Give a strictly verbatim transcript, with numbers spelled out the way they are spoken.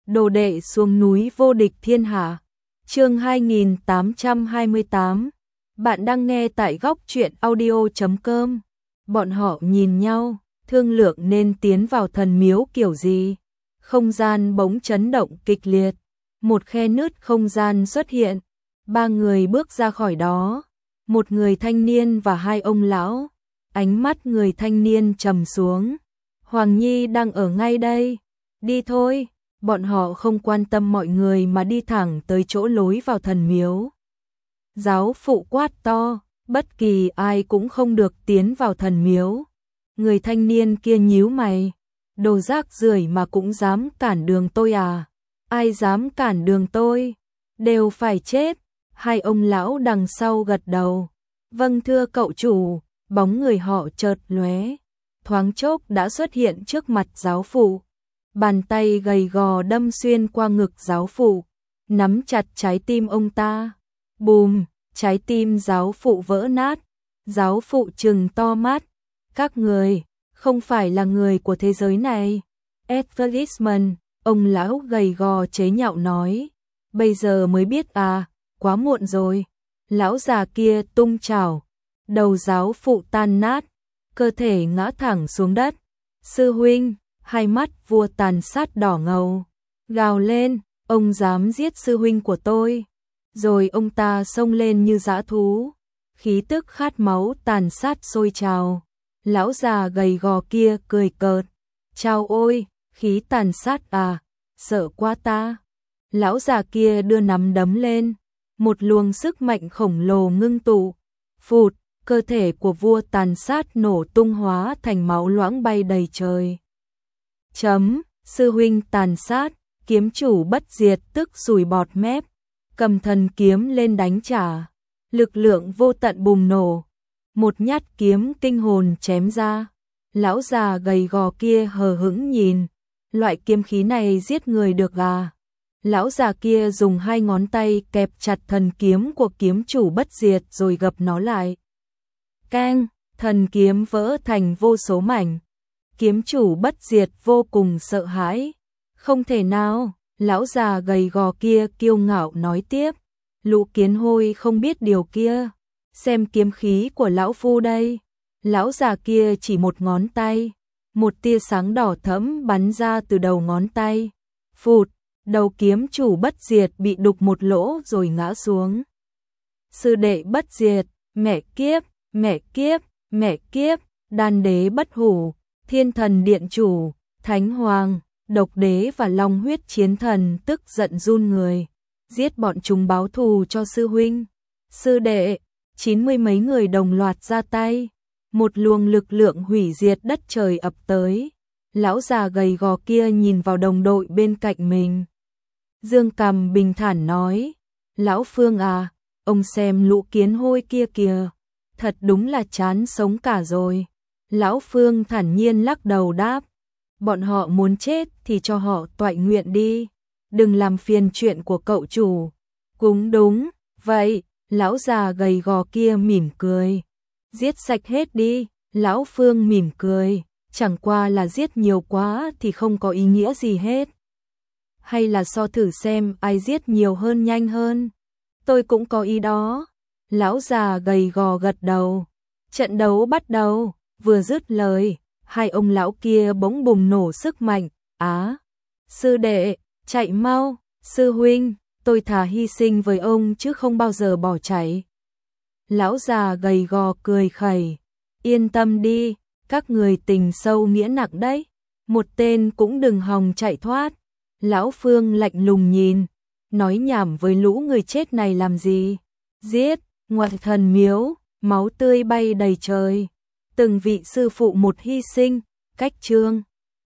Đồ đệ xuống núi vô địch thiên hạ. Chương hai nghìn tám trăm hai mươi tám. Bạn đang nghe tại góc truyện audio chấm com. Bọn họ nhìn nhau, thương lượng nên tiến vào thần miếu kiểu gì. Không gian bỗng chấn động kịch liệt, một khe nứt không gian xuất hiện. Ba người bước ra khỏi đó, một người thanh niên và hai ông lão. Ánh mắt người thanh niên trầm xuống. Hoàng Nhi đang ở ngay đây, đi thôi. Bọn họ không quan tâm mọi người mà đi thẳng tới chỗ lối vào thần miếu. Giáo phụ quát to, bất kỳ ai cũng không được tiến vào thần miếu. Người thanh niên kia nhíu mày, đồ rác rưởi mà cũng dám cản đường tôi à? Ai dám cản đường tôi, đều phải chết. Hai ông lão đằng sau gật đầu. Vâng thưa cậu chủ. Bóng người họ chợt lóe, thoáng chốc đã xuất hiện trước mặt giáo phụ. Bàn tay gầy gò đâm xuyên qua ngực giáo phụ, nắm chặt trái tim ông ta. Bùm, trái tim giáo phụ vỡ nát. Giáo phụ trừng to mắt. Các người, không phải là người của thế giới này. Advertisement, ông lão gầy gò chế nhạo nói. Bây giờ mới biết à, quá muộn rồi. Lão già kia tung chảo. Đầu giáo phụ tan nát, cơ thể ngã thẳng xuống đất. Sư huynh, hai mắt vua tàn sát đỏ ngầu, gào lên, ông dám giết sư huynh của tôi. Rồi ông ta xông lên như dã thú, khí tức khát máu tàn sát sôi trào. Lão già gầy gò kia cười cợt, chao ôi, khí tàn sát à, sợ quá ta. Lão già kia đưa nắm đấm lên, một luồng sức mạnh khổng lồ ngưng tụ, phụt. Cơ thể của vua tàn sát nổ tung hóa thành máu loãng bay đầy trời. Chấm, sư huynh tàn sát, kiếm chủ bất diệt tức sùi bọt mép, cầm thần kiếm lên đánh trả. Lực lượng vô tận bùng nổ, một nhát kiếm kinh hồn chém ra. Lão già gầy gò kia hờ hững nhìn, loại kiếm khí này giết người được à? Lão già kia dùng hai ngón tay kẹp chặt thần kiếm của kiếm chủ bất diệt rồi gập nó lại. Keng, thần kiếm vỡ thành vô số mảnh. Kiếm chủ bất diệt vô cùng sợ hãi. Không thể nào, lão già gầy gò kia kiêu ngạo nói tiếp. Lũ kiến hôi không biết điều kia. Xem kiếm khí của lão phu đây. Lão già kia chỉ một ngón tay. Một tia sáng đỏ thẫm bắn ra từ đầu ngón tay. Phụt, đầu kiếm chủ bất diệt bị đục một lỗ rồi ngã xuống. Sư đệ bất diệt, mẹ kiếp. Mẹ kiếp, mẹ kiếp, đan đế bất hủ, thiên thần điện chủ, thánh hoàng, độc đế và long huyết chiến thần tức giận run người. Giết bọn chúng báo thù cho sư huynh, sư đệ. Chín mươi mấy người đồng loạt ra tay. Một luồng lực lượng hủy diệt đất trời ập tới. Lão già gầy gò kia nhìn vào đồng đội bên cạnh mình. Dương cằm bình thản nói. Lão Phương à, ông xem lũ kiến hôi kia kìa. Thật đúng là chán sống cả rồi. Lão Phương thản nhiên lắc đầu đáp. Bọn họ muốn chết thì cho họ toại nguyện đi. Đừng làm phiền chuyện của cậu chủ. Cũng đúng, vậy, lão già gầy gò kia mỉm cười. Giết sạch hết đi, lão Phương mỉm cười. Chẳng qua là giết nhiều quá thì không có ý nghĩa gì hết. Hay là so thử xem ai giết nhiều hơn nhanh hơn. Tôi cũng có ý đó. Lão già gầy gò gật đầu. Trận đấu bắt đầu, vừa dứt lời, hai ông lão kia bỗng bùng nổ sức mạnh. Á, sư đệ, chạy mau, sư huynh, tôi thà hy sinh với ông chứ không bao giờ bỏ chạy. Lão già gầy gò cười khẩy. Yên tâm đi, các người tình sâu nghĩa nặng đấy. Một tên cũng đừng hòng chạy thoát. Lão Phương lạnh lùng nhìn, nói nhảm với lũ người chết này làm gì. Giết. Ngoại thần miếu, máu tươi bay đầy trời. Từng vị sư phụ một hy sinh, cách chương.